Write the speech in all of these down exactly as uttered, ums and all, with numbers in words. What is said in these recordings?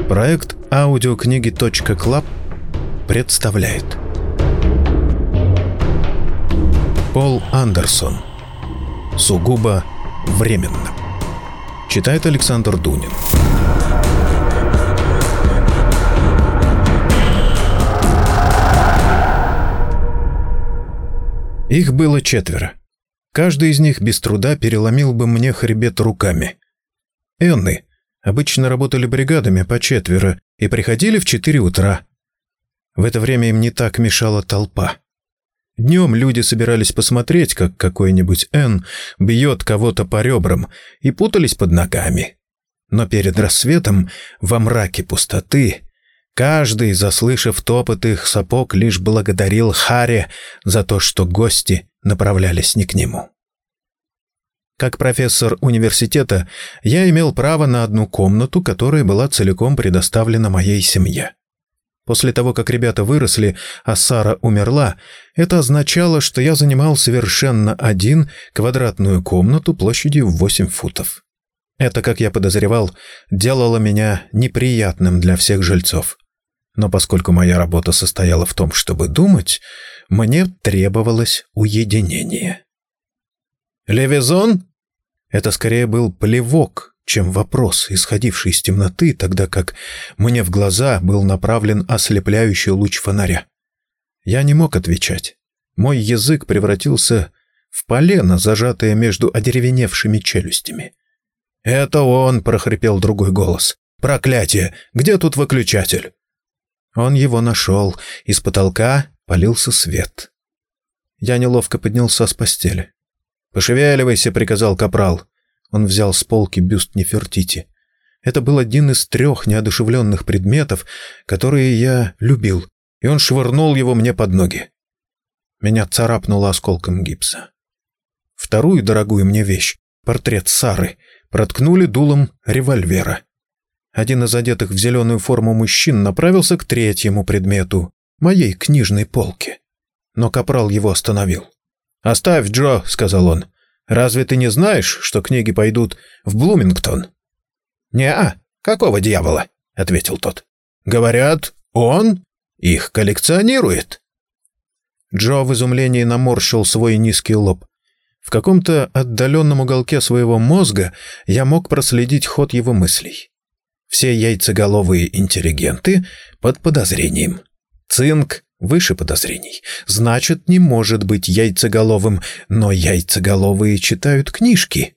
Проект аудиокниги точка клаб представляет Пол Андерсон. Сугубо временно. Читает Александр Дунин. Их было четверо. Каждый из них без труда переломил бы мне хребет руками. Энны обычно работали бригадами по четверо и приходили в четыре утра. В это время им не так мешала толпа. Днем люди собирались посмотреть, как какой-нибудь Энн бьет кого-то по ребрам, и путались под ногами. Но перед рассветом, во мраке пустоты, каждый, заслышав топот их сапог, лишь благодарил Харри за то, что гости направлялись не к нему. Как профессор университета, я имел право на одну комнату, которая была целиком предоставлена моей семье. После того, как ребята выросли, а Сара умерла, это означало, что я занимал совершенно один квадратную комнату площадью в восемь футов. Это, как я подозревал, делало меня неприятным для всех жильцов. Но поскольку моя работа состояла в том, чтобы думать, мне требовалось уединение. «Левизон?» Это скорее был плевок, чем вопрос, исходивший из темноты, тогда как мне в глаза был направлен ослепляющий луч фонаря. Я не мог отвечать. Мой язык превратился в полено, зажатое между одеревеневшими челюстями. «Это он!» — прохрипел другой голос. «Проклятие! Где тут выключатель?» Он его нашел. Из потолка полился свет. Я неловко поднялся с постели. «Пошевеливайся», — приказал капрал. Он взял с полки бюст Нефертити. Это был один из трех неодушевленных предметов, которые я любил, и он швырнул его мне под ноги. Меня царапнуло осколком гипса. Вторую дорогую мне вещь, портрет Сары, проткнули дулом револьвера. Один из одетых в зеленую форму мужчин направился к третьему предмету, моей книжной полке. Но капрал его остановил. «Оставь, Джо», — сказал он. «Разве ты не знаешь, что книги пойдут в Блумингтон?» «Не-а, какого дьявола?» — ответил тот. «Говорят, он их коллекционирует». Джо в изумлении наморщил свой низкий лоб. В каком-то отдаленном уголке своего мозга я мог проследить ход его мыслей. Все яйцеголовые интеллигенты под подозрением. Цинк выше подозрений. Значит, не может быть яйцеголовым, но яйцеголовые читают книжки.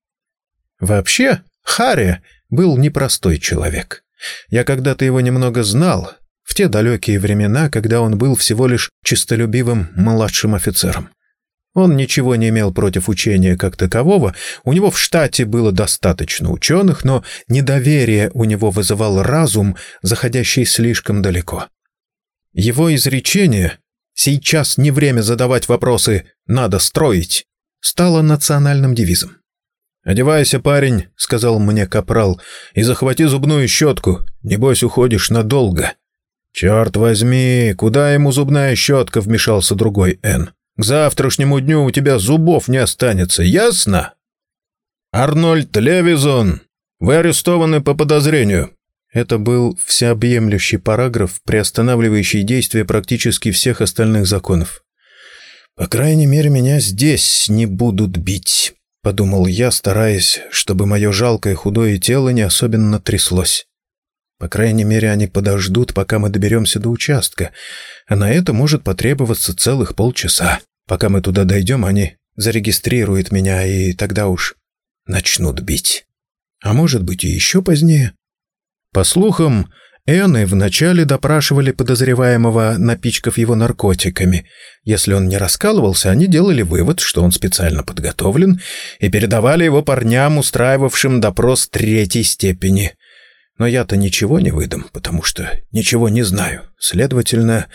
Вообще, Харри был непростой человек. Я когда-то его немного знал, в те далекие времена, когда он был всего лишь честолюбивым младшим офицером. Он ничего не имел против учения как такового, у него в штате было достаточно ученых, но недоверие у него вызывал разум, заходящий слишком далеко. Его изречение «сейчас не время задавать вопросы, надо строить» стало национальным девизом. «Одевайся, парень», — сказал мне капрал, — «и захвати зубную щетку, небось уходишь надолго». «Черт возьми, куда ему зубная щетка?» — вмешался другой Энн. «К завтрашнему дню у тебя зубов не останется, ясно?» «Арнольд Левизон, вы арестованы по подозрению». Это был всеобъемлющий параграф, приостанавливающий действие практически всех остальных законов. «По крайней мере, меня здесь не будут бить», — подумал я, стараясь, чтобы мое жалкое худое тело не особенно тряслось. «По крайней мере, они подождут, пока мы доберемся до участка, а на это может потребоваться целых полчаса. Пока мы туда дойдем, они зарегистрируют меня, и тогда уж начнут бить. А может быть, и еще позднее». По слухам, Энны вначале допрашивали подозреваемого, напичкав его наркотиками. Если он не раскалывался, они делали вывод, что он специально подготовлен, и передавали его парням, устраивавшим допрос третьей степени. Но я-то ничего не выдам, потому что ничего не знаю. Следовательно,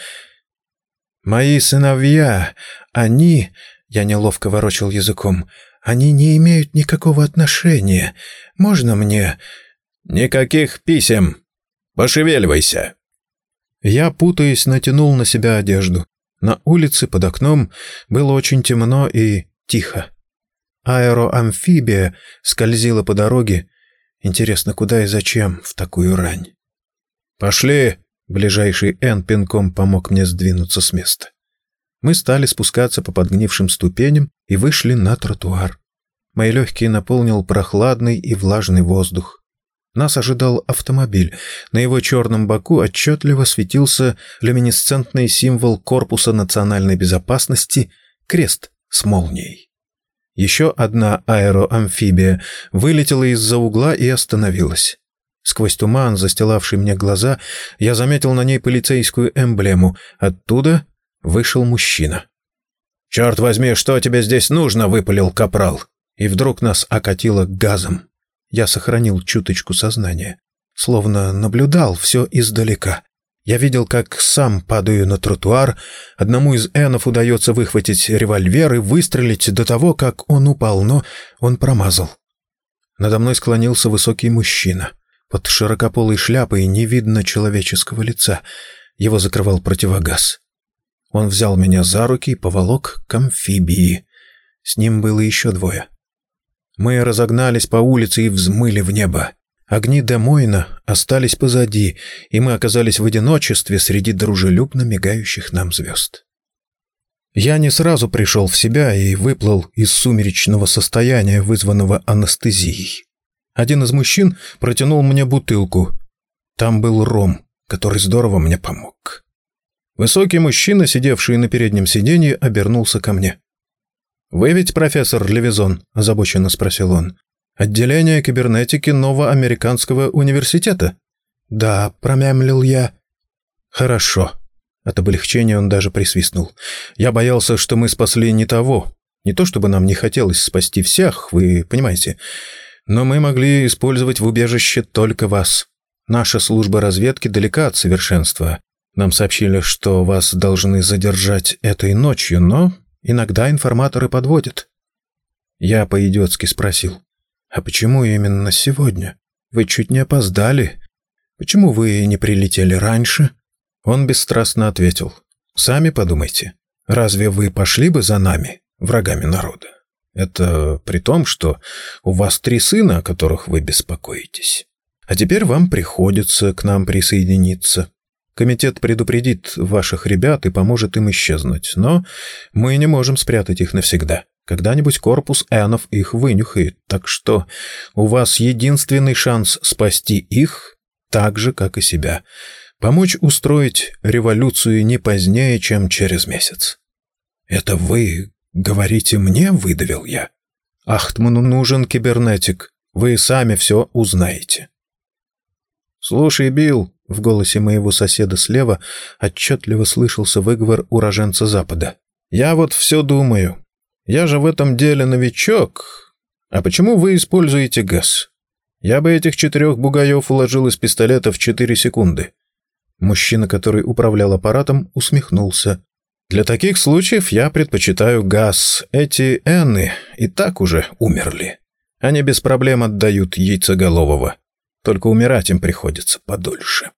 мои сыновья, они... Я неловко ворочал языком. Они не имеют никакого отношения. Можно мне... «Никаких писем! Пошевеливайся!» Я, путаясь, натянул на себя одежду. На улице под окном было очень темно и тихо. Аэроамфибия скользила по дороге. Интересно, куда и зачем в такую рань? «Пошли!» — ближайший Эн пинком помог мне сдвинуться с места. Мы стали спускаться по подгнившим ступеням и вышли на тротуар. Мои легкие наполнил прохладный и влажный воздух. Нас ожидал автомобиль. На его черном боку отчетливо светился люминесцентный символ Корпуса национальной безопасности — крест с молнией. Еще одна аэроамфибия вылетела из-за угла и остановилась. Сквозь туман, застилавший мне глаза, я заметил на ней полицейскую эмблему. Оттуда вышел мужчина. «Черт возьми, что тебе здесь нужно?» — выпалил капрал. И вдруг нас окатило газом. Я сохранил чуточку сознания. Словно наблюдал все издалека. Я видел, как сам падаю на тротуар. Одному из энов удается выхватить револьвер и выстрелить до того, как он упал, но он промазал. Надо мной склонился высокий мужчина. Под широкополой шляпой не видно человеческого лица. Его закрывал противогаз. Он взял меня за руки и поволок к амфибии. С ним было еще двое. Мы разогнались по улице и взмыли в небо. Огни Де-Мойна остались позади, и мы оказались в одиночестве среди дружелюбно мигающих нам звезд. Я не сразу пришел в себя и выплыл из сумеречного состояния, вызванного анестезией. Один из мужчин протянул мне бутылку. Там был ром, который здорово мне помог. Высокий мужчина, сидевший на переднем сиденье, обернулся ко мне. «Вы ведь профессор Левизон?» – озабоченно спросил он. «Отделение кибернетики Новоамериканского университета?» «Да», – промямлил я. «Хорошо». От облегчения он даже присвистнул. «Я боялся, что мы спасли не того. Не то чтобы нам не хотелось спасти всех, вы понимаете, но мы могли использовать в убежище только вас. Наша служба разведки далека от совершенства. Нам сообщили, что вас должны задержать этой ночью, но иногда информаторы подводят». Я по-идиотски спросил: «А почему именно сегодня? Вы чуть не опоздали. Почему вы не прилетели раньше?» Он бесстрастно ответил: «Сами подумайте. Разве вы пошли бы за нами, врагами народа? Это при том, что у вас три сына, о которых вы беспокоитесь. А теперь вам приходится к нам присоединиться. Комитет предупредит ваших ребят и поможет им исчезнуть, но мы не можем спрятать их навсегда. Когда-нибудь корпус энов их вынюхает, так что у вас единственный шанс спасти их, так же, как и себя. Помочь устроить революцию не позднее, чем через месяц». «Это вы говорите мне?» — выдавил я. «Ахтману нужен кибернетик. Вы сами все узнаете». «Слушай, Билл», — в голосе моего соседа слева отчетливо слышался выговор уроженца Запада. «Я вот все думаю. Я же в этом деле новичок. А почему вы используете газ? Я бы этих четырех бугаев уложил из пистолета в четыре секунды». Мужчина, который управлял аппаратом, усмехнулся. «Для таких случаев я предпочитаю газ. Эти энны и так уже умерли. Они без проблем отдают яйцеголового. Только умирать им приходится подольше».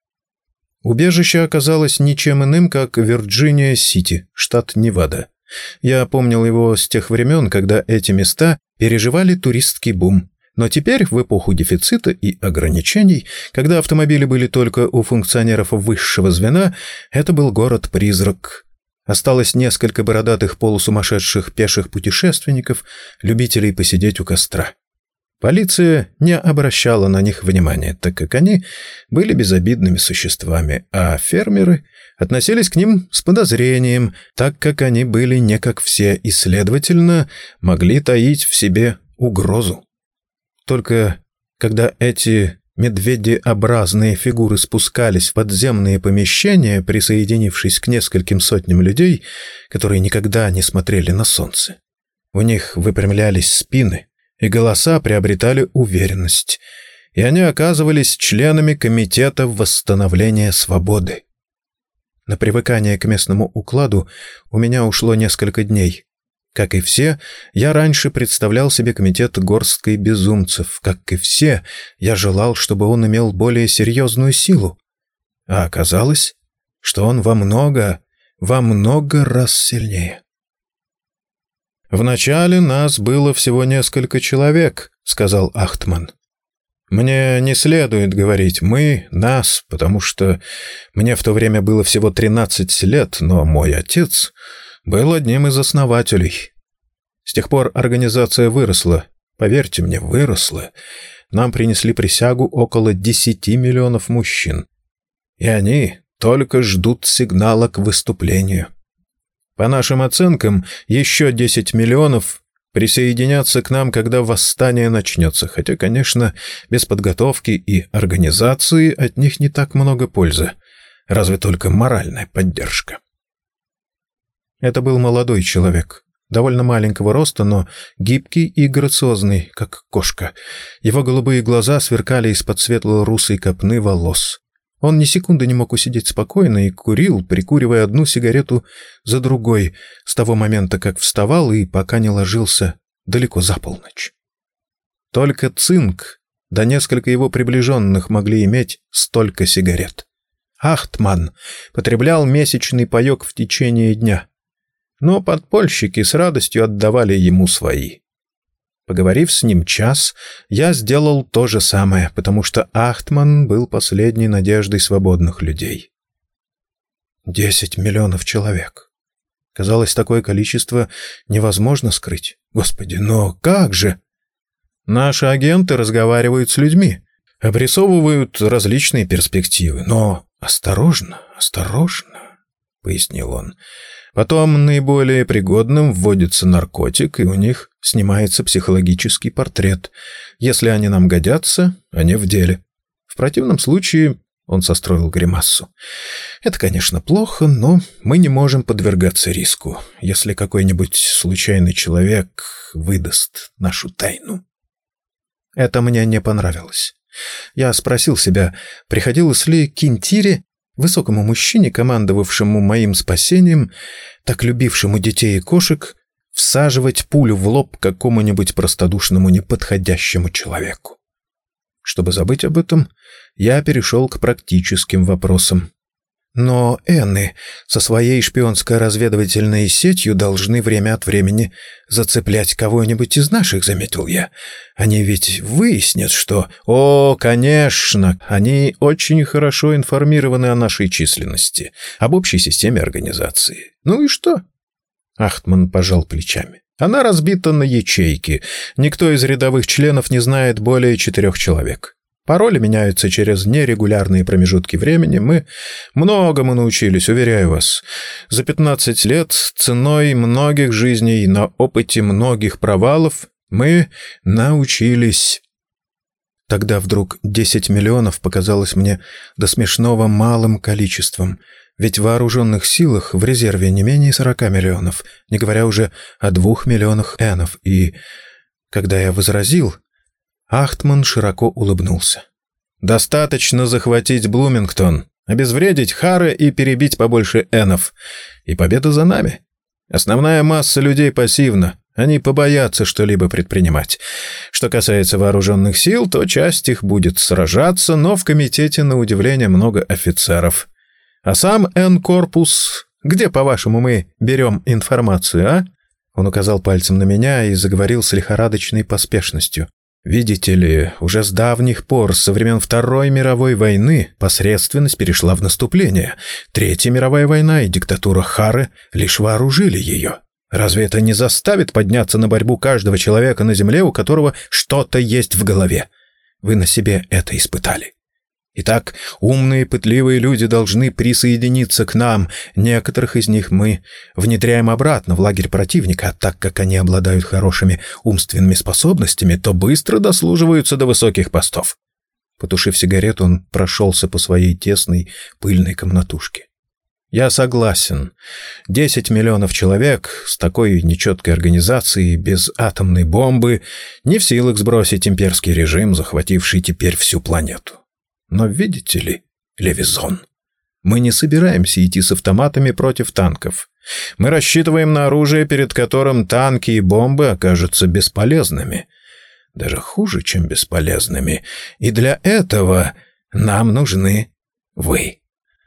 Убежище оказалось ничем иным, как Вирджиния-Сити, штат Невада. Я помнил его с тех времен, когда эти места переживали туристский бум. Но теперь, в эпоху дефицита и ограничений, когда автомобили были только у функционеров высшего звена, это был город-призрак. Осталось несколько бородатых полусумасшедших пеших путешественников, любителей посидеть у костра. Полиция не обращала на них внимания, так как они были безобидными существами, а фермеры относились к ним с подозрением, так как они были не как все и, следовательно, могли таить в себе угрозу. Только когда эти медведеобразные фигуры спускались в подземные помещения, присоединившись к нескольким сотням людей, которые никогда не смотрели на солнце, у них выпрямлялись спины, и голоса приобретали уверенность, и они оказывались членами Комитета восстановления свободы. На привыкание к местному укладу у меня ушло несколько дней. Как и все, я раньше представлял себе комитет горсткой безумцев. Как и все, я желал, чтобы он имел более серьезную силу. А оказалось, что он во много, во много раз сильнее. «Вначале нас было всего несколько человек», — сказал Ахтман. Мне не следует говорить «мы», «нас», потому что мне в то время было всего тринадцать лет, но мой отец был одним из основателей. С тех пор организация выросла, поверьте мне, выросла. Нам принесли присягу около десяти миллионов мужчин, и они только ждут сигнала к выступлению. По нашим оценкам, еще десять миллионов присоединятся к нам, когда восстание начнется, хотя, конечно, без подготовки и организации от них не так много пользы, разве только моральная поддержка. Это был молодой человек, довольно маленького роста, но гибкий и грациозный, как кошка. Его голубые глаза сверкали из-под светло-русой копны волос. Он ни секунды не мог усидеть спокойно и курил, прикуривая одну сигарету за другой, с того момента, как вставал и пока не ложился далеко за полночь. Только Цинк, да несколько его приближенных могли иметь столько сигарет. Ахтман потреблял месячный паек в течение дня, но подпольщики с радостью отдавали ему свои. Поговорив с ним час, я сделал то же самое, потому что Ахтман был последней надеждой свободных людей. Десять миллионов человек. Казалось, такое количество невозможно скрыть. Господи, но как же? Наши агенты разговаривают с людьми, обрисовывают различные перспективы, но осторожно, осторожно, — пояснил он. Потом наиболее пригодным вводится наркотик, и у них снимается психологический портрет. Если они нам годятся, они в деле. В противном случае, он состроил гримассу, это, конечно, плохо, но мы не можем подвергаться риску, если какой-нибудь случайный человек выдаст нашу тайну. Это мне не понравилось. Я спросил себя, приходилось ли Кинтире, высокому мужчине, командовавшему моим спасением, так любившему детей и кошек, всаживать пулю в лоб какому-нибудь простодушному неподходящему человеку. Чтобы забыть об этом, я перешел к практическим вопросам. Но Энны со своей шпионско-разведывательной сетью должны время от времени зацеплять кого-нибудь из наших, заметил я. Они ведь выяснят, что... О, конечно, они очень хорошо информированы о нашей численности, об общей системе организации. Ну и что? Ахтман пожал плечами. Она разбита на ячейки. Никто из рядовых членов не знает более четырех человек. Пароли меняются через нерегулярные промежутки времени. Мы многому научились, уверяю вас. За пятнадцать лет, ценой многих жизней, на опыте многих провалов, мы научились. Тогда вдруг десять миллионов показалось мне до смешного малым количеством. Ведь в вооруженных силах в резерве не менее сорока миллионов, не говоря уже о двух миллионах энов. И когда я возразил, Ахтман широко улыбнулся. «Достаточно захватить Блумингтон, обезвредить Хары и перебить побольше энов. И победа за нами. Основная масса людей пассивна, они побоятся что-либо предпринимать. Что касается вооруженных сил, то часть их будет сражаться, но в комитете, на удивление, много офицеров. А сам Н-корпус, где, по-вашему, мы берем информацию, а?» Он указал пальцем на меня и заговорил с лихорадочной поспешностью. «Видите ли, уже с давних пор, со времен Второй мировой войны, посредственность перешла в наступление. Третья мировая война и диктатура Хары лишь вооружили ее. Разве это не заставит подняться на борьбу каждого человека на земле, у которого что-то есть в голове? Вы на себе это испытали. Итак, умные, пытливые люди должны присоединиться к нам. Некоторых из них мы внедряем обратно в лагерь противника, а так как они обладают хорошими умственными способностями, то быстро дослуживаются до высоких постов». Потушив сигарету, он прошелся по своей тесной, пыльной комнатушке. «Я согласен. Десять миллионов человек с такой нечеткой организацией, без атомной бомбы, не в силах сбросить имперский режим, захвативший теперь всю планету. Но видите ли, Левизон, мы не собираемся идти с автоматами против танков. Мы рассчитываем на оружие, перед которым танки и бомбы окажутся бесполезными. Даже хуже, чем бесполезными. И для этого нам нужны вы.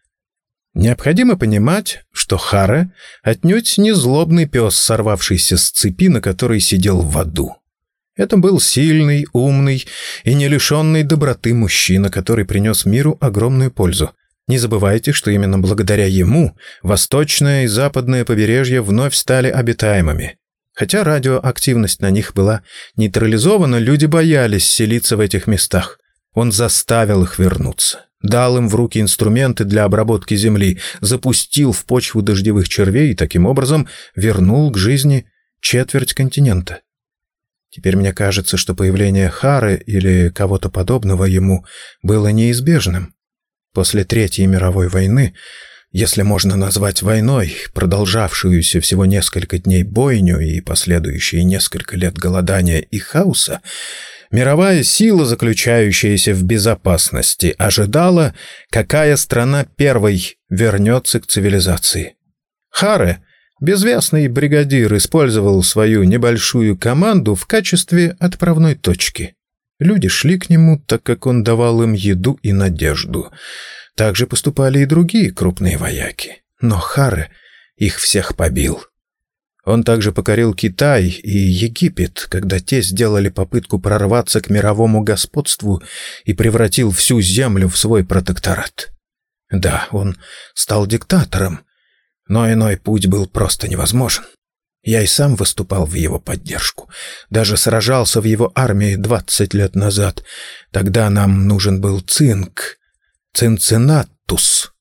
Необходимо понимать, что Хара отнюдь не злобный пес, сорвавшийся с цепи, на которой сидел в аду. Это был сильный, умный и не лишенный доброты мужчина, который принес миру огромную пользу. Не забывайте, что именно благодаря ему восточное и западное побережья вновь стали обитаемыми. Хотя радиоактивность на них была нейтрализована, люди боялись селиться в этих местах. Он заставил их вернуться, дал им в руки инструменты для обработки земли, запустил в почву дождевых червей и таким образом вернул к жизни четверть континента. Теперь мне кажется, что появление Хары или кого-то подобного ему было неизбежным. После Третьей мировой войны, если можно назвать войной, продолжавшуюся всего несколько дней бойню и последующие несколько лет голодания и хаоса, мировая сила, заключающаяся в безопасности, ожидала, какая страна первой вернется к цивилизации. Харе, безвестный бригадир, использовал свою небольшую команду в качестве отправной точки. Люди шли к нему, так как он давал им еду и надежду. Так же поступали и другие крупные вояки. Но Харе их всех побил. Он также покорил Китай и Египет, когда те сделали попытку прорваться к мировому господству и превратил всю землю в свой протекторат. Да, он стал диктатором, но иной путь был просто невозможен. Я и сам выступал в его поддержку, даже сражался в его армии двадцать лет назад. Тогда нам нужен был цинк, Цинциннатус.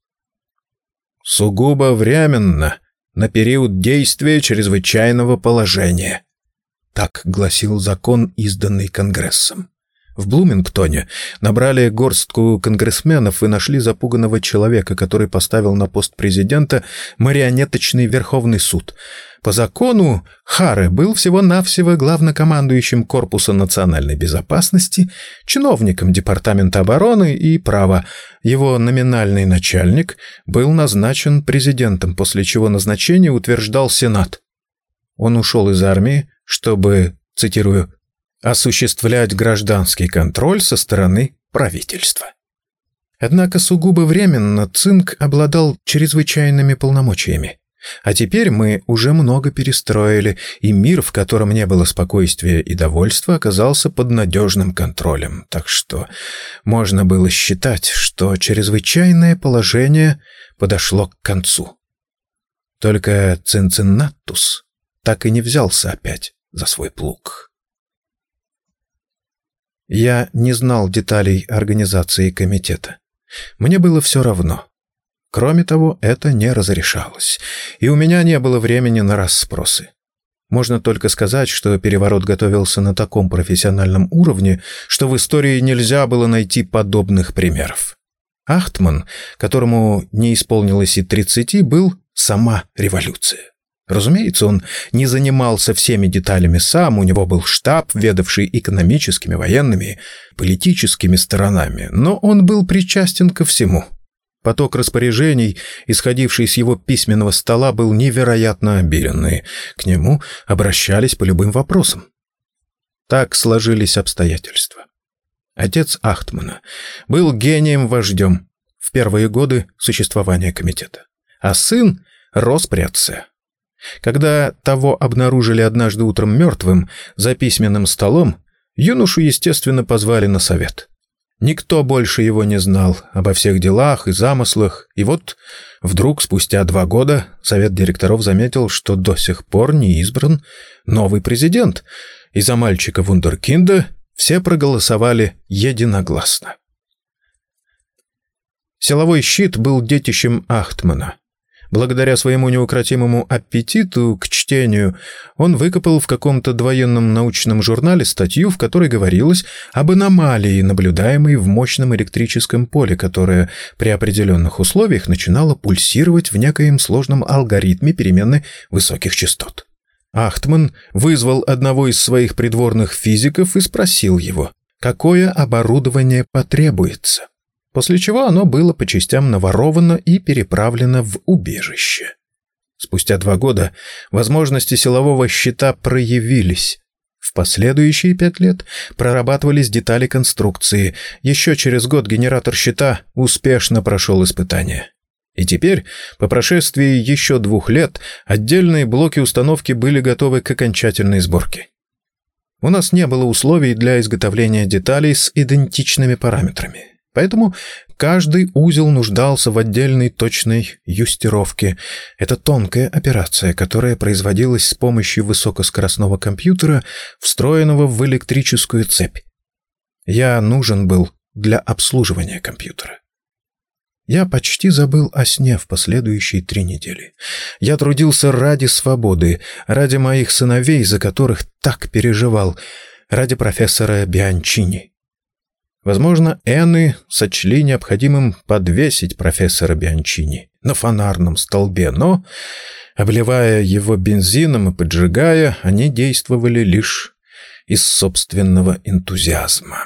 Сугубо временно, на период действия чрезвычайного положения. Так гласил закон, изданный Конгрессом. В Блумингтоне набрали горстку конгрессменов и нашли запуганного человека, который поставил на пост президента марионеточный Верховный суд. По закону Харе был всего-навсего главнокомандующим Корпуса национальной безопасности, чиновником Департамента обороны и права. Его номинальный начальник был назначен президентом, после чего назначение утверждал Сенат. Он ушел из армии, чтобы, цитирую, осуществлять гражданский контроль со стороны правительства. Однако сугубо временно Цинк обладал чрезвычайными полномочиями. А теперь мы уже много перестроили, и мир, в котором не было спокойствия и довольства, оказался под надежным контролем. Так что можно было считать, что чрезвычайное положение подошло к концу. Только Цинциннатус так и не взялся опять за свой плуг. Я не знал деталей организации комитета. Мне было все равно. Кроме того, это не разрешалось, и у меня не было времени на расспросы. Можно только сказать, что переворот готовился на таком профессиональном уровне, что в истории нельзя было найти подобных примеров. Ахтман, которому не исполнилось и тридцати, был сама революция. Разумеется, он не занимался всеми деталями сам, у него был штаб, ведавший экономическими, военными, политическими сторонами, но он был причастен ко всему. Поток распоряжений, исходивший с его письменного стола, был невероятно обилен, и к нему обращались по любым вопросам. Так сложились обстоятельства. Отец Ахтмана был гением-вождем в первые годы существования комитета, а сын рос при отце. Когда того обнаружили однажды утром мертвым за письменным столом, юношу, естественно, позвали на совет. Никто больше его не знал обо всех делах и замыслах, и вот вдруг, спустя два года, совет директоров заметил, что до сих пор не избран новый президент, и за мальчика-вундеркинда все проголосовали единогласно. Силовой щит был детищем Ахтмана. Благодаря своему неукротимому аппетиту к чтению он выкопал в каком-то довоенном научном журнале статью, в которой говорилось об аномалии, наблюдаемой в мощном электрическом поле, которое при определенных условиях начинало пульсировать в некоем сложном алгоритме перемены высоких частот. Ахтман вызвал одного из своих придворных физиков и спросил его, какое оборудование потребуется. После чего оно было по частям наворовано и переправлено в убежище. Спустя два года возможности силового щита проявились. В последующие пять лет прорабатывались детали конструкции. Еще через год генератор щита успешно прошел испытания. И теперь, по прошествии еще двух лет, отдельные блоки установки были готовы к окончательной сборке. У нас не было условий для изготовления деталей с идентичными параметрами. Поэтому каждый узел нуждался в отдельной точной юстировке. Это тонкая операция, которая производилась с помощью высокоскоростного компьютера, встроенного в электрическую цепь. Я нужен был для обслуживания компьютера. Я почти забыл о сне в последующие три недели. Я трудился ради свободы, ради моих сыновей, за которых так переживал, ради профессора Бианчини. Возможно, Энны сочли необходимым подвесить профессора Бианчини на фонарном столбе, но, обливая его бензином и поджигая, они действовали лишь из собственного энтузиазма.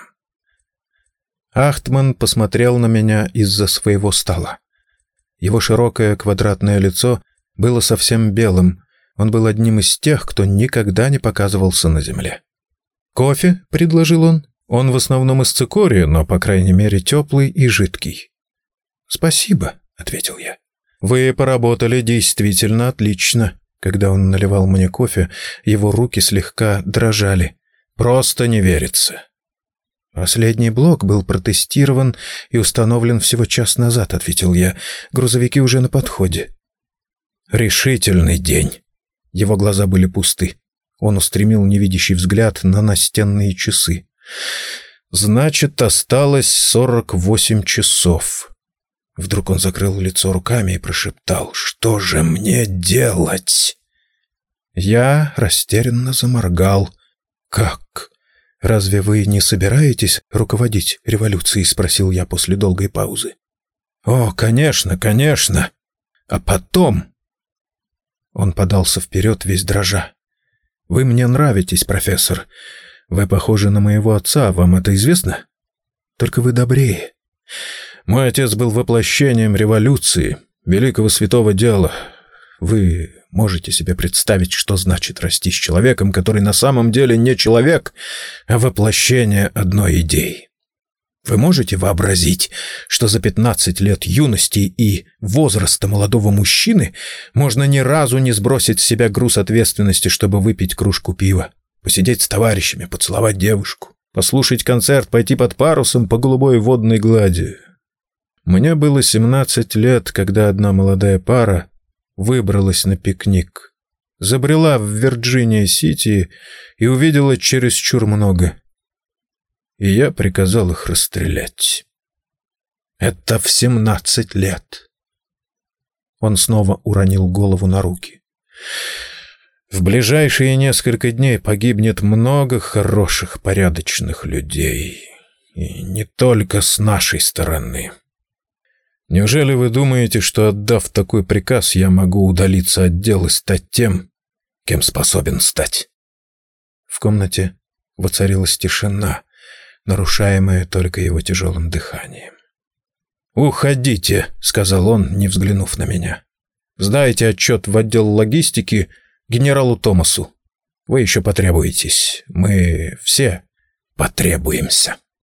Ахтман посмотрел на меня из-за своего стола. Его широкое квадратное лицо было совсем белым. Он был одним из тех, кто никогда не показывался на земле. «Кофе?» — предложил он. «Он в основном из цикория, но, по крайней мере, теплый и жидкий». «Спасибо», — ответил я. «Вы поработали действительно отлично». Когда он наливал мне кофе, его руки слегка дрожали. «Просто не верится». «Последний блок был протестирован и установлен всего час назад», — ответил я. «Грузовики уже на подходе». «Решительный день». Его глаза были пусты. Он устремил невидящий взгляд на настенные часы. «Значит, осталось сорок восемь часов». Вдруг он закрыл лицо руками и прошептал: «Что же мне делать?» Я растерянно заморгал. «Как? Разве вы не собираетесь руководить революцией?» — спросил я после долгой паузы. «О, конечно, конечно. А потом...» Он подался вперед, весь дрожа. «Вы мне нравитесь, профессор. Вы похожи на моего отца, вам это известно? Только вы добрее. Мой отец был воплощением революции, великого святого дела. Вы можете себе представить, что значит расти с человеком, который на самом деле не человек, а воплощение одной идеи. Вы можете вообразить, что за пятнадцать лет юности и возраста молодого мужчины можно ни разу не сбросить с себя груз ответственности, чтобы выпить кружку пива, посидеть с товарищами, поцеловать девушку, послушать концерт, пойти под парусом по голубой водной глади? Мне было семнадцать лет, когда одна молодая пара выбралась на пикник, забрела в Вирджиния-Сити и увидела чересчур много. И я приказал их расстрелять. Это в семнадцать лет. Он снова уронил голову на руки. В ближайшие несколько дней погибнет много хороших, порядочных людей. И не только с нашей стороны. Неужели вы думаете, что, отдав такой приказ, я могу удалиться от дел и стать тем, кем способен стать?» В комнате воцарилась тишина, нарушаемая только его тяжелым дыханием. «Уходите», — сказал он, не взглянув на меня. «Сдайте отчет в отдел логистики генералу Томасу. Вы еще потребуетесь. Мы все потребуемся».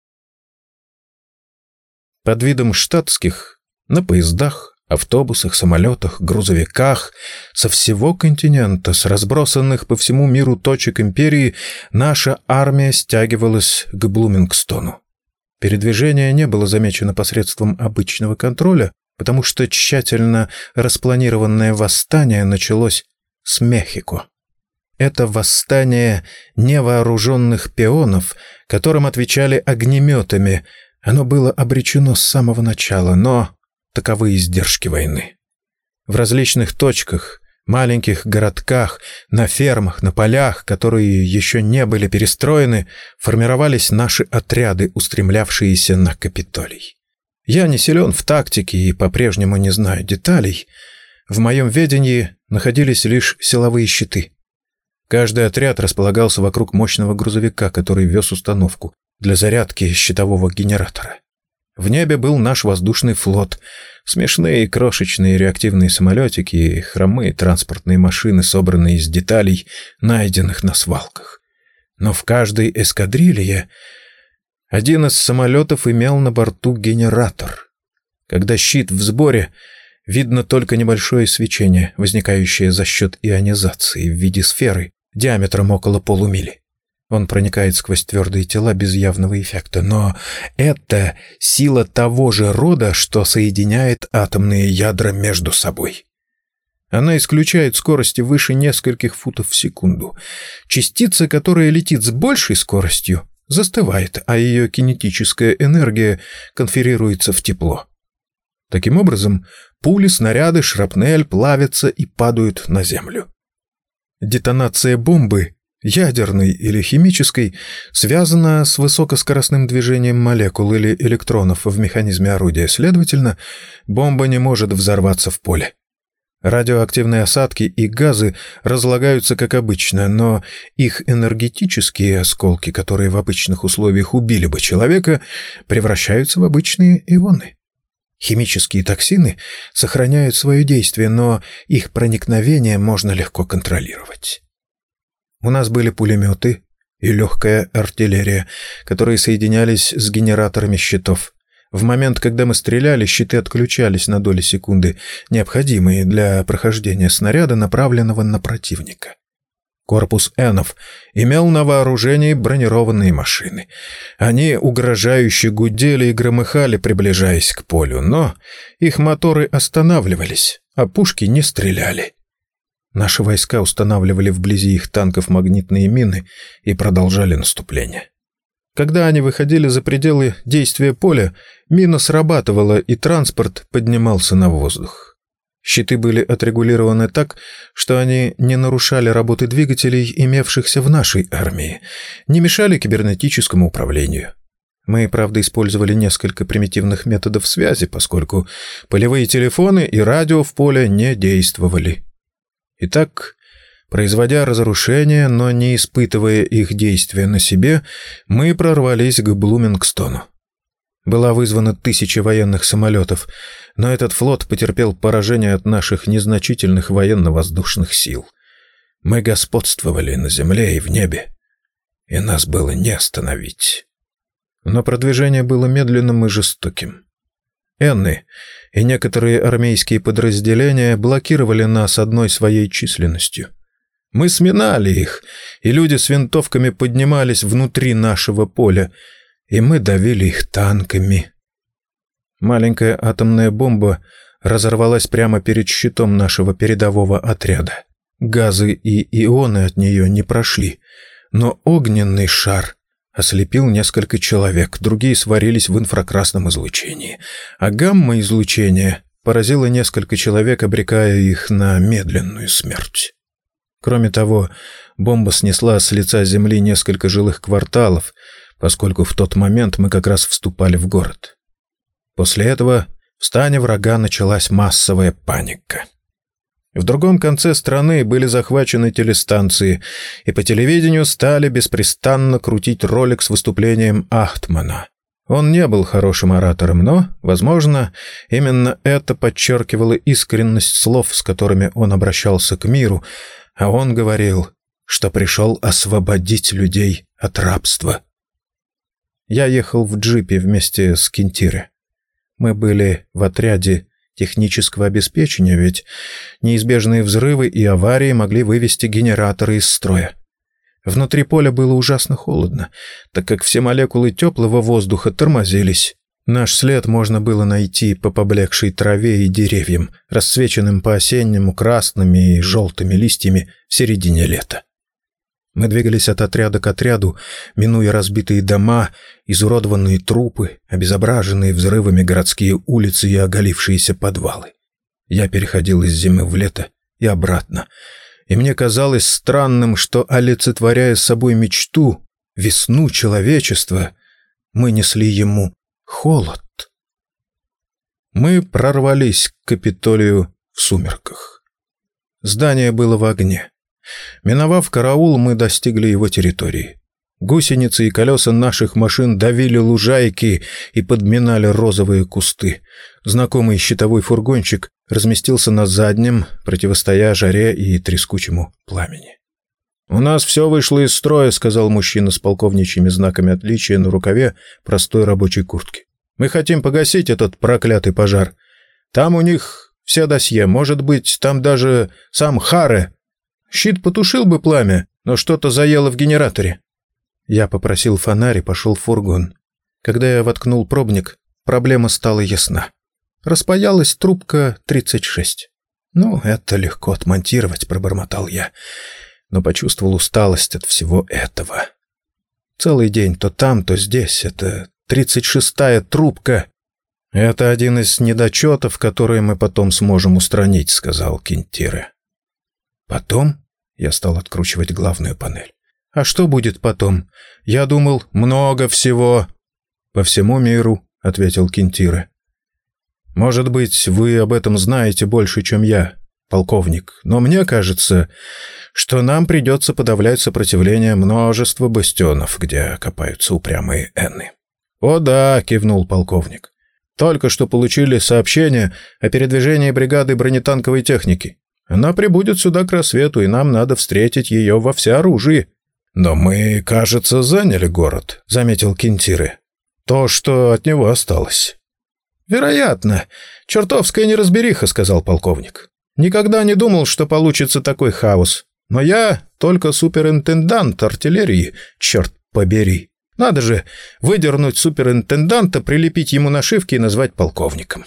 Под видом штатских на поездах, автобусах, самолетах, грузовиках со всего континента, с разбросанных по всему миру точек империи, наша армия стягивалась к Блумингстону. Передвижение не было замечено посредством обычного контроля, потому что тщательно распланированное восстание началось с Мехико. Это восстание невооруженных пионов, которым отвечали огнеметами. Оно было обречено с самого начала, но таковы издержки войны. В различных точках, маленьких городках, на фермах, на полях, которые еще не были перестроены, формировались наши отряды, устремлявшиеся на Капитолий. Я не силен в тактике и по-прежнему не знаю деталей. В моем ведении находились лишь силовые щиты. Каждый отряд располагался вокруг мощного грузовика, который вез установку для зарядки щитового генератора. В небе был наш воздушный флот, смешные крошечные реактивные самолетики и хромые транспортные машины, собранные из деталей, найденных на свалках. Но в каждой эскадрилье один из самолетов имел на борту генератор. Когда щит в сборе, видно только небольшое свечение, возникающее за счет ионизации в виде сферы диаметром около полумили. Он проникает сквозь твердые тела без явного эффекта, но это сила того же рода, что соединяет атомные ядра между собой. Она исключает скорости выше нескольких футов в секунду. Частица, которая летит с большей скоростью, застывает, а ее кинетическая энергия конферируется в тепло. Таким образом, пули, снаряды, шрапнель плавятся и падают на землю. Детонация бомбы, ядерной или химической, связана с высокоскоростным движением молекул или электронов в механизме орудия. Следовательно, бомба не может взорваться в поле. Радиоактивные осадки и газы разлагаются как обычно, но их энергетические осколки, которые в обычных условиях убили бы человека, превращаются в обычные ионы. Химические токсины сохраняют свое действие, но их проникновение можно легко контролировать. У нас были пулеметы и легкая артиллерия, которые соединялись с генераторами щитов. В момент, когда мы стреляли, щиты отключались на доли секунды, необходимые для прохождения снаряда, направленного на противника. Корпус Энов имел на вооружении бронированные машины. Они угрожающе гудели и громыхали, приближаясь к полю, но их моторы останавливались, а пушки не стреляли. Наши войска устанавливали вблизи их танков магнитные мины и продолжали наступление. Когда они выходили за пределы действия поля, мина срабатывала, и транспорт поднимался на воздух. Щиты были отрегулированы так, что они не нарушали работы двигателей, имевшихся в нашей армии, не мешали кибернетическому управлению. Мы, правда, использовали несколько примитивных методов связи, поскольку полевые телефоны и радио в поле не действовали. Итак, производя разрушения, но не испытывая их действия на себе, мы прорвались к Блумингстону. Была вызвана тысяча военных самолетов, но этот флот потерпел поражение от наших незначительных военно-воздушных сил. Мы господствовали на земле и в небе, и нас было не остановить. Но продвижение было медленным и жестоким. Энны и некоторые армейские подразделения блокировали нас одной своей численностью. Мы сминали их, и люди с винтовками поднимались внутри нашего поля, и мы давили их танками. Маленькая атомная бомба разорвалась прямо перед щитом нашего передового отряда. Газы и ионы от нее не прошли, но огненный шар ослепил несколько человек, другие сварились в инфракрасном излучении, а гамма-излучение поразило несколько человек, обрекая их на медленную смерть. Кроме того, бомба снесла с лица земли несколько жилых кварталов, поскольку в тот момент мы как раз вступали в город. После этого в стане врага началась массовая паника. В другом конце страны были захвачены телестанции, и по телевидению стали беспрестанно крутить ролик с выступлением Ахтмана. Он не был хорошим оратором, но, возможно, именно это подчеркивало искренность слов, с которыми он обращался к миру, а он говорил, что пришел освободить людей от рабства. Я ехал в джипе вместе с Кентире. Мы были в отряде технического обеспечения, ведь неизбежные взрывы и аварии могли вывести генераторы из строя. Внутри поля было ужасно холодно, так как все молекулы теплого воздуха тормозились. Наш след можно было найти по поблекшей траве и деревьям, расцвеченным по-осеннему красными и желтыми листьями в середине лета. Мы двигались от отряда к отряду, минуя разбитые дома, изуродованные трупы, обезображенные взрывами городские улицы и оголившиеся подвалы. Я переходил из зимы в лето и обратно, и мне казалось странным, что, олицетворяя собой мечту, весну человечества, мы несли ему холод. Мы прорвались к Капитолию в сумерках. Здание было в огне. Миновав караул, мы достигли его территории. Гусеницы и колеса наших машин давили лужайки и подминали розовые кусты. Знакомый щитовой фургончик разместился на заднем, противостоя жаре и трескучему пламени. «У нас все вышло из строя», — сказал мужчина с полковничьими знаками отличия на рукаве простой рабочей куртки. «Мы хотим погасить этот проклятый пожар. Там у них все досье, может быть, там даже сам Харе. Щит потушил бы пламя, но что-то заело в генераторе». Я попросил фонарь и пошел в фургон. Когда я воткнул пробник, проблема стала ясна. Распаялась трубка тридцать шесть. «Ну, это легко отмонтировать», — пробормотал я, но почувствовал усталость от всего этого. Целый день то там, то здесь. Это тридцать шестая трубка. «Это один из недочетов, которые мы потом сможем устранить», — сказал Кинтире. «Потом?» — я стал откручивать главную панель. «А что будет потом? Я думал, много всего». «По всему миру», — ответил Кинтире. «Может быть, вы об этом знаете больше, чем я, полковник, но мне кажется, что нам придется подавлять сопротивление множества бастионов, где копаются упрямые энны». «О да», — кивнул полковник. «Только что получили сообщение о передвижении бригады бронетанковой техники. Она прибудет сюда к рассвету, и нам надо встретить ее во всеоружии». «Но мы, кажется, заняли город», — заметил Кинтире. «То, что от него осталось». «Вероятно. Чертовская неразбериха», — сказал полковник. «Никогда не думал, что получится такой хаос. Но я только суперинтендант артиллерии, черт побери. Надо же выдернуть суперинтенданта, прилепить ему нашивки и назвать полковником».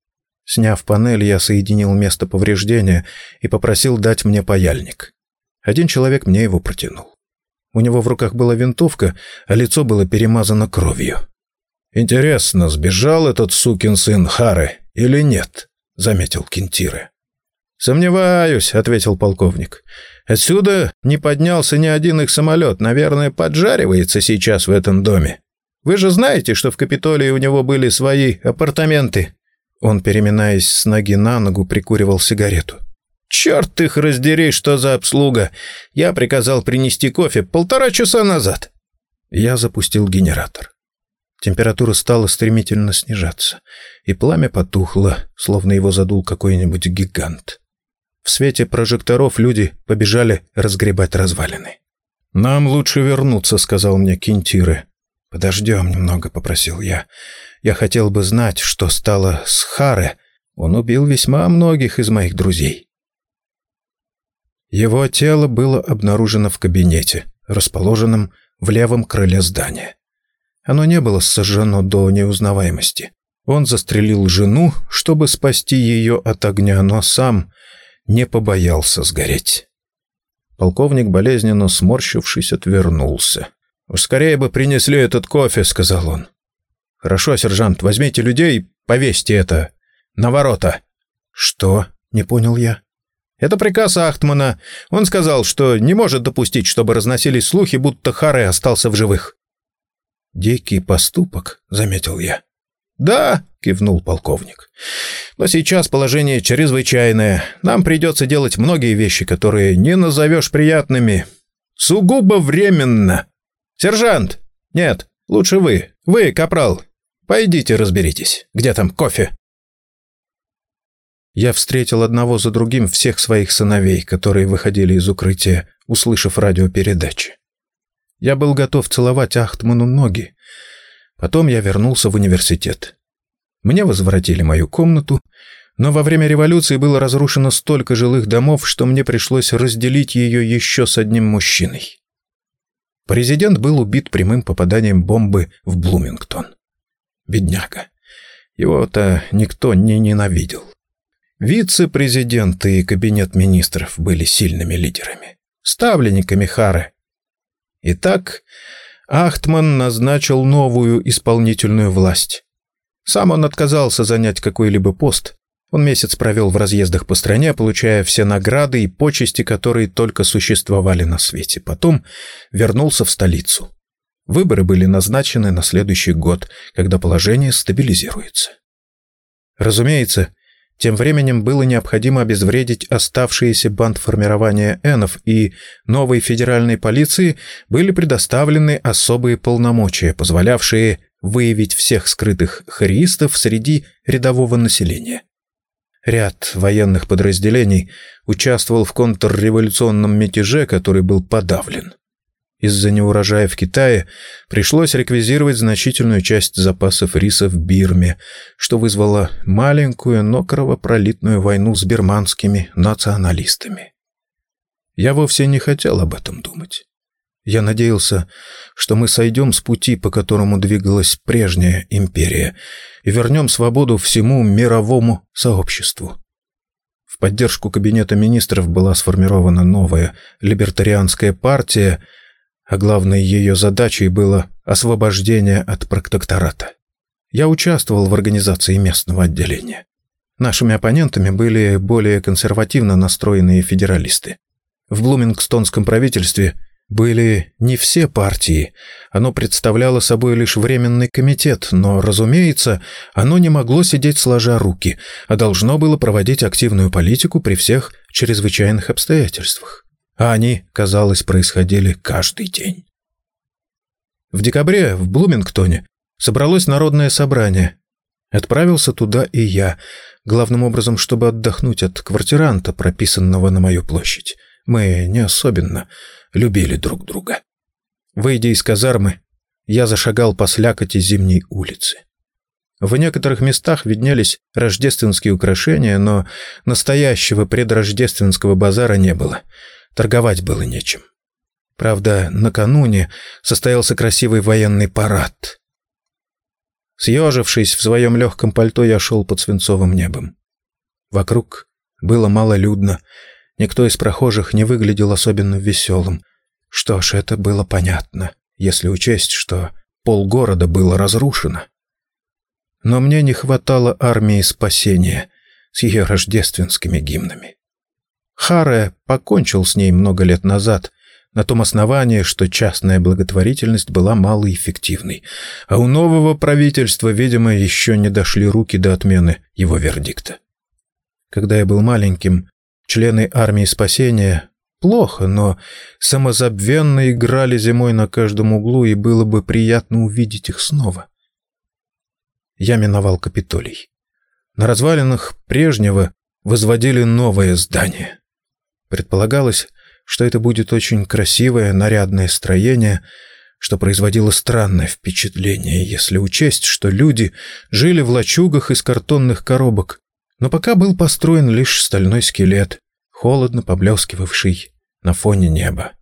Сняв панель, я соединил место повреждения и попросил дать мне паяльник. Один человек мне его протянул. У него в руках была винтовка, а лицо было перемазано кровью. «Интересно, сбежал этот сукин сын Харе или нет?» — заметил Кинтире. «Сомневаюсь», — ответил полковник. «Отсюда не поднялся ни один их самолет. Наверное, поджаривается сейчас в этом доме. Вы же знаете, что в Капитолии у него были свои апартаменты?» Он, переминаясь с ноги на ногу, прикуривал сигарету. «Черт их раздери, что за обслуга! Я приказал принести кофе полтора часа назад». Я запустил генератор. Температура стала стремительно снижаться, и пламя потухло, словно его задул какой-нибудь гигант. В свете прожекторов люди побежали разгребать развалины. «Нам лучше вернуться», — сказал мне Кинтире. «Подождем немного», — попросил я. «Я хотел бы знать, что стало с Харе. Он убил весьма многих из моих друзей». Его тело было обнаружено в кабинете, расположенном в левом крыле здания. Оно не было сожжено до неузнаваемости. Он застрелил жену, чтобы спасти ее от огня, но сам не побоялся сгореть. Полковник, болезненно сморщившись, отвернулся. «Уж скорее бы принесли этот кофе», — сказал он. «Хорошо, сержант, возьмите людей и повесьте это на ворота». «Что?» — не понял я. «Это приказ Ахтмана. Он сказал, что не может допустить, чтобы разносились слухи, будто Харе остался в живых». «Дикий поступок», — заметил я. «Да», — кивнул полковник. «Но сейчас положение чрезвычайное. Нам придется делать многие вещи, которые не назовешь приятными. Сугубо временно. Сержант! Нет, лучше вы. Вы, капрал. Пойдите разберитесь. Где там кофе?» Я встретил одного за другим всех своих сыновей, которые выходили из укрытия, услышав радиопередачи. Я был готов целовать Ахтману ноги. Потом я вернулся в университет. Мне возвратили мою комнату, но во время революции было разрушено столько жилых домов, что мне пришлось разделить ее еще с одним мужчиной. Президент был убит прямым попаданием бомбы в Блумингтон. Бедняга. Его-то никто не ненавидел. Вице-президент и кабинет министров были сильными лидерами, ставленниками Харе. Итак, Ахтман назначил новую исполнительную власть. Сам он отказался занять какой-либо пост. Он месяц провел в разъездах по стране, получая все награды и почести, которые только существовали на свете. Потом вернулся в столицу. Выборы были назначены на следующий год, когда положение стабилизируется. Разумеется, тем временем было необходимо обезвредить оставшиеся бандформирования энов, и новой федеральной полиции были предоставлены особые полномочия, позволявшие выявить всех скрытых хариистов среди рядового населения. Ряд военных подразделений участвовал в контрреволюционном мятеже, который был подавлен. Из-за неурожая в Китае пришлось реквизировать значительную часть запасов риса в Бирме, что вызвало маленькую, но кровопролитную войну с бирманскими националистами. Я вовсе не хотел об этом думать. Я надеялся, что мы сойдем с пути, по которому двигалась прежняя империя, и вернем свободу всему мировому сообществу. В поддержку Кабинета министров была сформирована новая либертарианская партия, а главной ее задачей было освобождение от протектората. Я участвовал в организации местного отделения. Нашими оппонентами были более консервативно настроенные федералисты. В блумингстонском правительстве были не все партии, оно представляло собой лишь временный комитет, но, разумеется, оно не могло сидеть сложа руки, а должно было проводить активную политику при всех чрезвычайных обстоятельствах. А они, казалось, происходили каждый день. В декабре в Блумингтоне собралось народное собрание. Отправился туда и я, главным образом, чтобы отдохнуть от квартиранта, прописанного на мою площадь. Мы не особенно любили друг друга. Выйдя из казармы, я зашагал по слякоти зимней улицы. В некоторых местах виднелись рождественские украшения, но настоящего предрождественского базара не было. Торговать было нечем. Правда, накануне состоялся красивый военный парад. Съежившись в своем легком пальто, я шел под свинцовым небом. Вокруг было малолюдно. Никто из прохожих не выглядел особенно веселым. Что ж, это было понятно, если учесть, что полгорода было разрушено. Но мне не хватало армии спасения с ее рождественскими гимнами. Харе покончил с ней много лет назад, на том основании, что частная благотворительность была малоэффективной, а у нового правительства, видимо, еще не дошли руки до отмены его вердикта. Когда я был маленьким, члены армии спасения плохо, но самозабвенно играли зимой на каждом углу, и было бы приятно увидеть их снова. Я миновал Капитолий. На развалинах прежнего возводили новое здание. Предполагалось, что это будет очень красивое, нарядное строение, что производило странное впечатление, если учесть, что люди жили в лачугах из картонных коробок, но пока был построен лишь стальной скелет, холодно поблескивавший на фоне неба.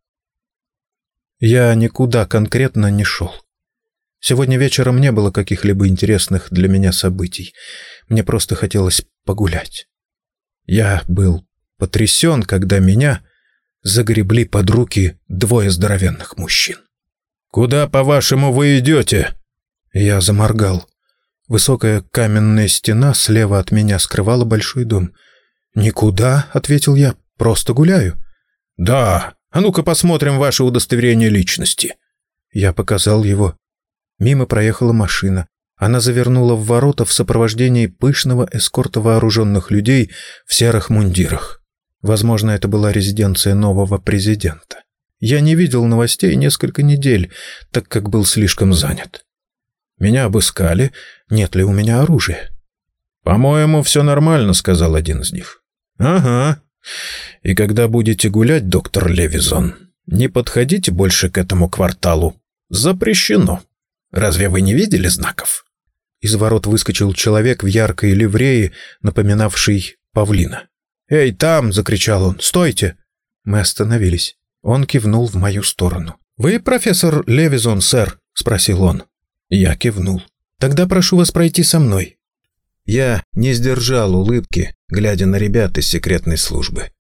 Я никуда конкретно не шел. Сегодня вечером не было каких-либо интересных для меня событий. Мне просто хотелось погулять. Я был потрясен, когда меня загребли под руки двое здоровенных мужчин. «Куда, по-вашему, вы идете?» Я заморгал. Высокая каменная стена слева от меня скрывала большой дом. «Никуда», — ответил я, — «просто гуляю». «Да, а ну-ка посмотрим ваше удостоверение личности». Я показал его. Мимо проехала машина. Она завернула в ворота в сопровождении пышного эскорта вооруженных людей в серых мундирах. Возможно, это была резиденция нового президента. Я не видел новостей несколько недель, так как был слишком занят. Меня обыскали, нет ли у меня оружия. «По-моему, все нормально», — сказал один из них. «Ага. И когда будете гулять, доктор Левизон, не подходите больше к этому кварталу. Запрещено. Разве вы не видели знаков?» Из ворот выскочил человек в яркой ливрее, напоминавший павлина. «Эй, там!» — закричал он. «Стойте!» Мы остановились. Он кивнул в мою сторону. «Вы профессор Левизон, сэр?» — спросил он. Я кивнул. «Тогда прошу вас пройти со мной». Я не сдержал улыбки, глядя на ребят из секретной службы.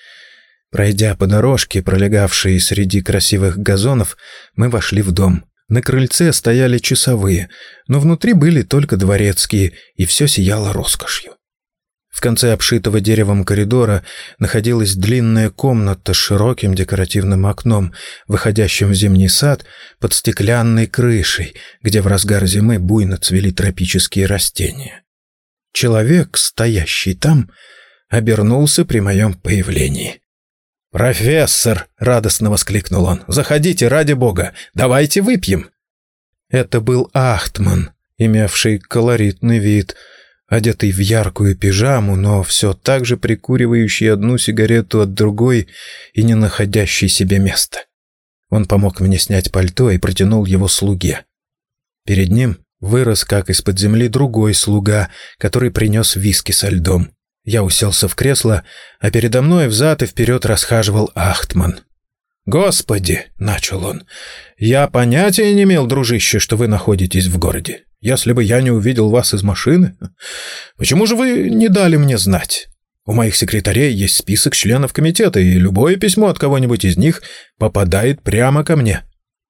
Пройдя по дорожке, пролегавшей среди красивых газонов, мы вошли в дом. На крыльце стояли часовые, но внутри были только дворецкие, и все сияло роскошью. В конце обшитого деревом коридора находилась длинная комната с широким декоративным окном, выходящим в зимний сад под стеклянной крышей, где в разгар зимы буйно цвели тропические растения. Человек, стоящий там, обернулся при моем появлении. «Профессор!» — радостно воскликнул он. «Заходите, ради бога! Давайте выпьем!» Это был Ахтман, имевший колоритный вид, одетый в яркую пижаму, но все так же прикуривающий одну сигарету от другой и не находящий себе места. Он помог мне снять пальто и протянул его слуге. Перед ним вырос, как из-под земли, другой слуга, который принес виски со льдом. Я уселся в кресло, а передо мной взад и вперед расхаживал Ахтман. «Господи!» — начал он. «Я понятия не имел, дружище, что вы находитесь в городе. Если бы я не увидел вас из машины... Почему же вы не дали мне знать? У моих секретарей есть список членов комитета, и любое письмо от кого-нибудь из них попадает прямо ко мне».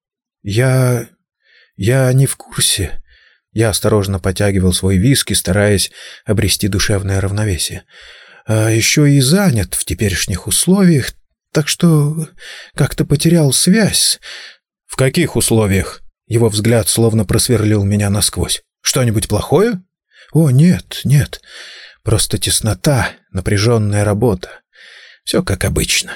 «Я... я не в курсе». Я осторожно потягивал свой виски, стараясь обрести душевное равновесие. «А еще и занят в теперешних условиях, так что как-то потерял связь». «В каких условиях?» Его взгляд словно просверлил меня насквозь. «Что-нибудь плохое?» «О, нет, нет. Просто теснота, напряженная работа. Все как обычно».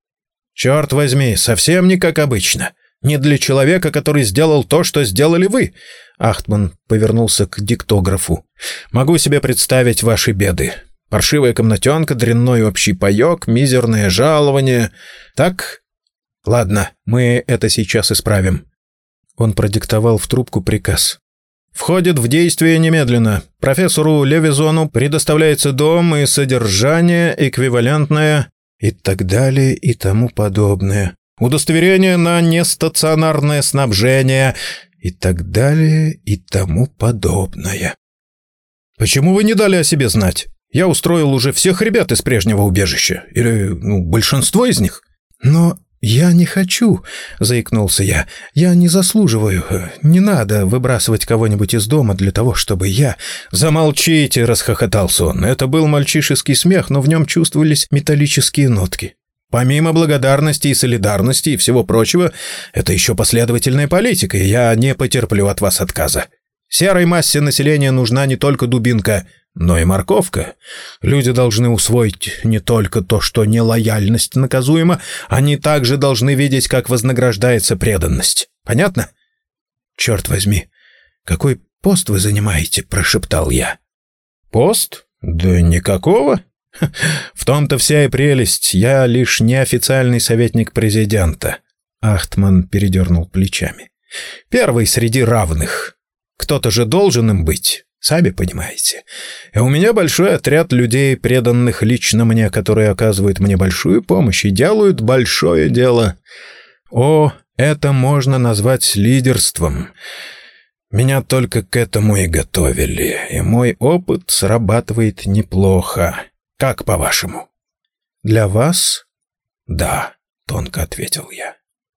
«Черт возьми, совсем не как обычно. Не для человека, который сделал то, что сделали вы». Ахтман повернулся к диктографу. «Могу себе представить ваши беды. Паршивая комнатенка, дрянной общий паёк, мизерное жалование. Так? Ладно, мы это сейчас исправим». Он продиктовал в трубку приказ. «Входит в действие немедленно. Профессору Левизону предоставляется дом и содержание, эквивалентное и так далее и тому подобное. Удостоверение на нестационарное снабжение и так далее и тому подобное». «Почему вы не дали о себе знать? Я устроил уже всех ребят из прежнего убежища. Или, ну, большинство из них». «Но я не хочу», — заикнулся я. «Я не заслуживаю. Не надо выбрасывать кого-нибудь из дома для того, чтобы я...» «Замолчите», — расхохотался он. Это был мальчишеский смех, но в нем чувствовались металлические нотки. «Помимо благодарности и солидарности и всего прочего, это еще последовательная политика, и я не потерплю от вас отказа. Серой массе населения нужна не только дубинка, но и морковка. Люди должны усвоить не только то, что нелояльность наказуема, они также должны видеть, как вознаграждается преданность. Понятно?» «Черт возьми, какой пост вы занимаете?» – прошептал я. «Пост? Да никакого. В том-то вся и прелесть. Я лишь неофициальный советник президента». Ахтман передернул плечами. «Первый среди равных. Кто-то же должен им быть». Сами понимаете. И у меня большой отряд людей, преданных лично мне, которые оказывают мне большую помощь и делают большое дело. О, это можно назвать лидерством. Меня только к этому и готовили, и мой опыт срабатывает неплохо. Как по-вашему? Для вас? Да, тонко ответил я.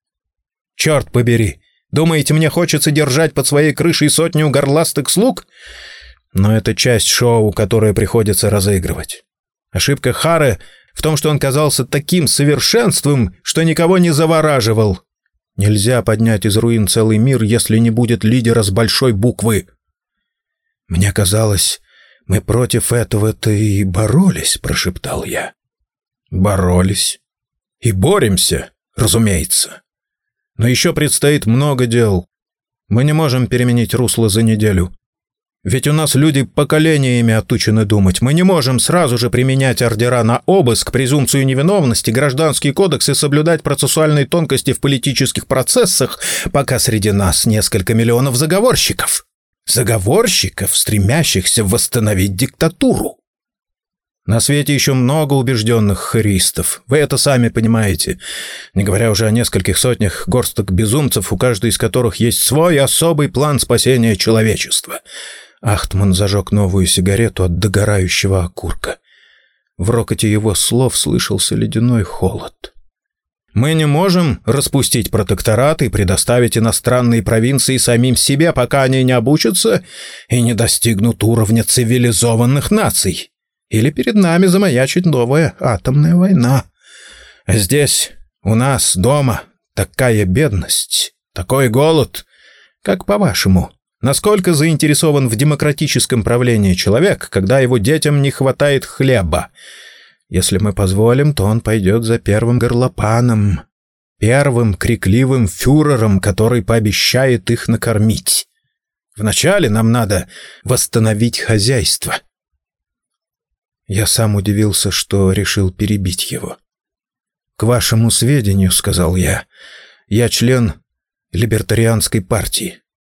Черт побери! Думаете, мне хочется держать под своей крышей сотню горластых слуг? Но это часть шоу, которое приходится разыгрывать. Ошибка Хары в том, что он казался таким совершенством, что никого не завораживал. Нельзя поднять из руин целый мир, если не будет лидера с большой буквы. Мне казалось, мы против этого-то и боролись, прошептал я. Боролись. И боремся, разумеется. Но еще предстоит много дел. Мы не можем переменить русло за неделю. Ведь у нас люди поколениями отучены думать. Мы не можем сразу же применять ордера на обыск, презумпцию невиновности, гражданский кодекс и соблюдать процессуальные тонкости в политических процессах, пока среди нас несколько миллионов заговорщиков. Заговорщиков, стремящихся восстановить диктатуру. На свете еще много убежденных харистов. Вы это сами понимаете. Не говоря уже о нескольких сотнях горсток безумцев, у каждой из которых есть свой особый план спасения человечества. Ахтман зажег новую сигарету от догорающего окурка. В рокоте его слов слышался ледяной холод. Мы не можем распустить протекторат и предоставить иностранные провинции самим себе, пока они не обучатся и не достигнут уровня цивилизованных наций. Или перед нами замаячит новая атомная война. А здесь, у нас, дома, такая бедность, такой голод. Как по-вашему, насколько заинтересован в демократическом правлении человек, когда его детям не хватает хлеба? Если мы позволим, то он пойдет за первым горлопаном, первым крикливым фюрером, который пообещает их накормить. Вначале нам надо восстановить хозяйство. Я сам удивился, что решил перебить его. «К вашему сведению, — сказал я, — я член либертарианской партии.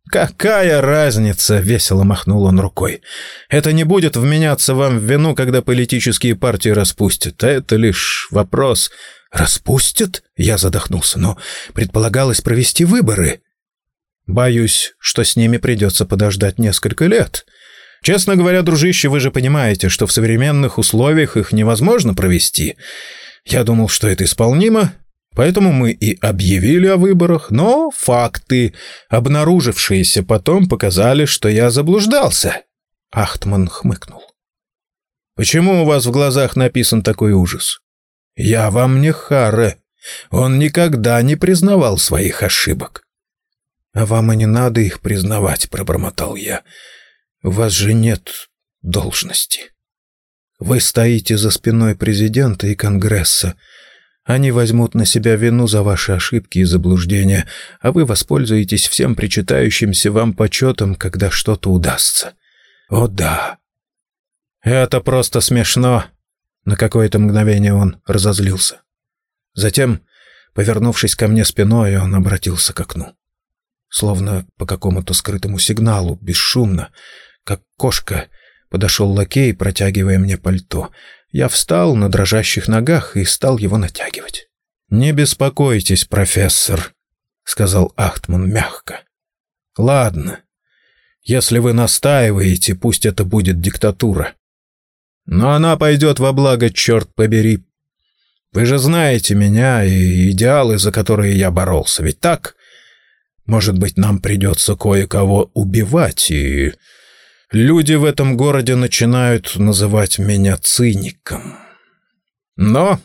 «Какая разница?» — весело махнул он рукой. «Это не будет вменяться вам в вину, когда политические партии распустят. А это лишь вопрос». «Распустят?» — я задохнулся. «Но предполагалось провести выборы». «Боюсь, что с ними придется подождать несколько лет. Честно говоря, дружище, вы же понимаете, что в современных условиях их невозможно провести. Я думал, что это исполнимо». Поэтому мы и объявили о выборах, но факты, обнаружившиеся потом, показали, что я заблуждался. Ахтман хмыкнул. «Почему у вас в глазах написан такой ужас? Я вам не Харе. Он никогда не признавал своих ошибок». «А вам и не надо их признавать», — пробормотал я. «У вас же нет должности. Вы стоите за спиной президента и Конгресса. Они возьмут на себя вину за ваши ошибки и заблуждения, а вы воспользуетесь всем причитающимся вам почетом, когда что-то удастся. О да. Это просто смешно». На какое-то мгновение он разозлился. Затем, повернувшись ко мне спиной, он обратился к окну. Словно по какому-то скрытому сигналу, бесшумно, как кошка, подошел лакей, протягивая мне пальто. Я встал на дрожащих ногах и стал его натягивать. «Не беспокойтесь, профессор», — сказал Ахтман мягко. «Ладно, если вы настаиваете, пусть это будет диктатура. Но она пойдет во благо, черт побери. Вы же знаете меня и идеалы, за которые я боролся, ведь так? Может быть, нам придется кое-кого убивать, и... Люди в этом городе начинают называть меня циником. Но...»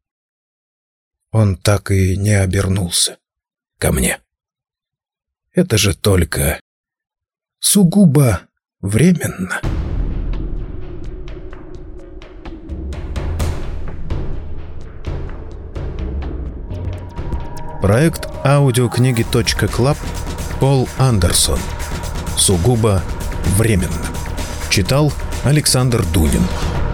Он так и не обернулся ко мне. «Это же только сугубо временно». Проект аудиокниги точка клаб. Пол Андерсон. Сугубо временно. Читал Александр Дунин.